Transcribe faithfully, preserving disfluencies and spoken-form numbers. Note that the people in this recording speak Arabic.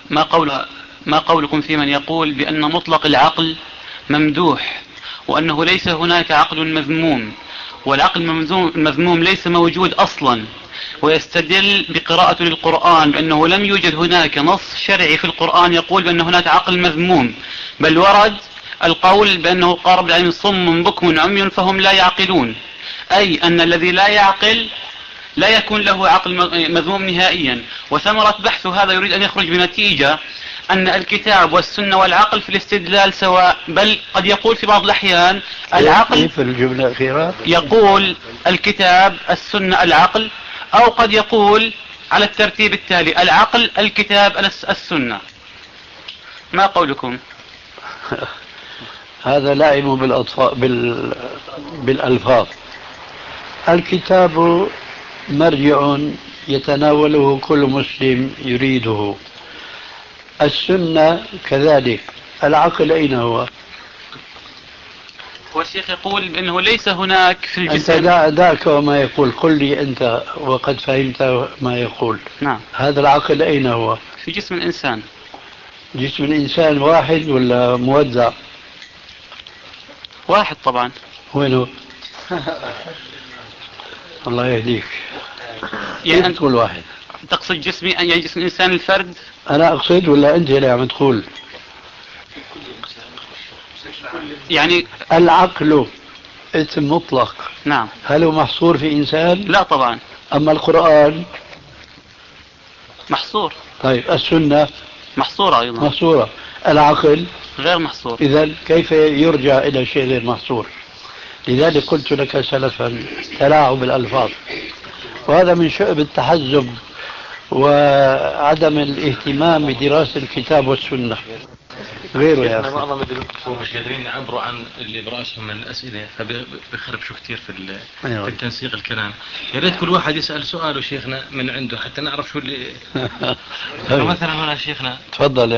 ما قول ما قولكم في من يقول بأن مطلق العقل ممدوح، وأنه ليس هناك عقل مذموم، والعقل المذموم ليس موجود أصلا، ويستدل بقراءة للقرآن بأنه لم يوجد هناك نص شرعي في القرآن يقول بأن هناك عقل مذموم، بل ورد القول بأنه قارب العلم صم بكم عمي فهم لا يعقلون، أي أن الذي لا يعقل لا يكون له عقل مذموم نهائيا. وثمرة بحث هذا يريد أن يخرج بنتيجة أن الكتاب والسنة والعقل في الاستدلال سواء، بل قد يقول في بعض الأحيان العقل في الجملة الأخيرة يقول الكتاب السنة العقل، أو قد يقول على الترتيب التالي العقل الكتاب السنة. ما قولكم؟ هذا لائم بالأطفال بال... بالألفاظ. الكتاب مرجع يتناوله كل مسلم يريده، السنة كذلك، العقل أين هو؟ هو الشيخ يقول بأنه ليس هناك في الجسم. أنت دع دعك وما يقول، قل لي أنت وقد فهمت ما يقول. نعم. هذا العقل أين هو؟ في جسم الإنسان. جسم الإنسان واحد ولا موزع؟ واحد طبعا. وينه؟ الله يهديك. يعني أنت تقول واحد؟ تقصد جسمي يعني جسم الإنسان الفرد؟ أنا أقصد ولا أنت اللي عم تقول؟ يعني العقل اسم مطلق. نعم. هل هو محصور في إنسان؟ لا طبعا. أما القرآن محصور. طيب السنة محصورة أيضا. محصورة. العقل غير محصور. إذن كيف يرجع إلى شيء غير محصور؟ لذلك قلت لك سلفا تلاعب الألفاظ، وهذا من شؤم التحزب وعدم الاهتمام بدراسة الكتاب والسنة. غيره يا أخي معظم الدكتور مش قادرين يعبروا عن اللي براسهم من الأسئلة، فبيخربشوا كثير في, أيوة. في التنسيق الكلام. يا ريت كل واحد يسأل سؤاله شيخنا من عنده حتى نعرف شو اللي مثلا هنا شيخنا. تفضل.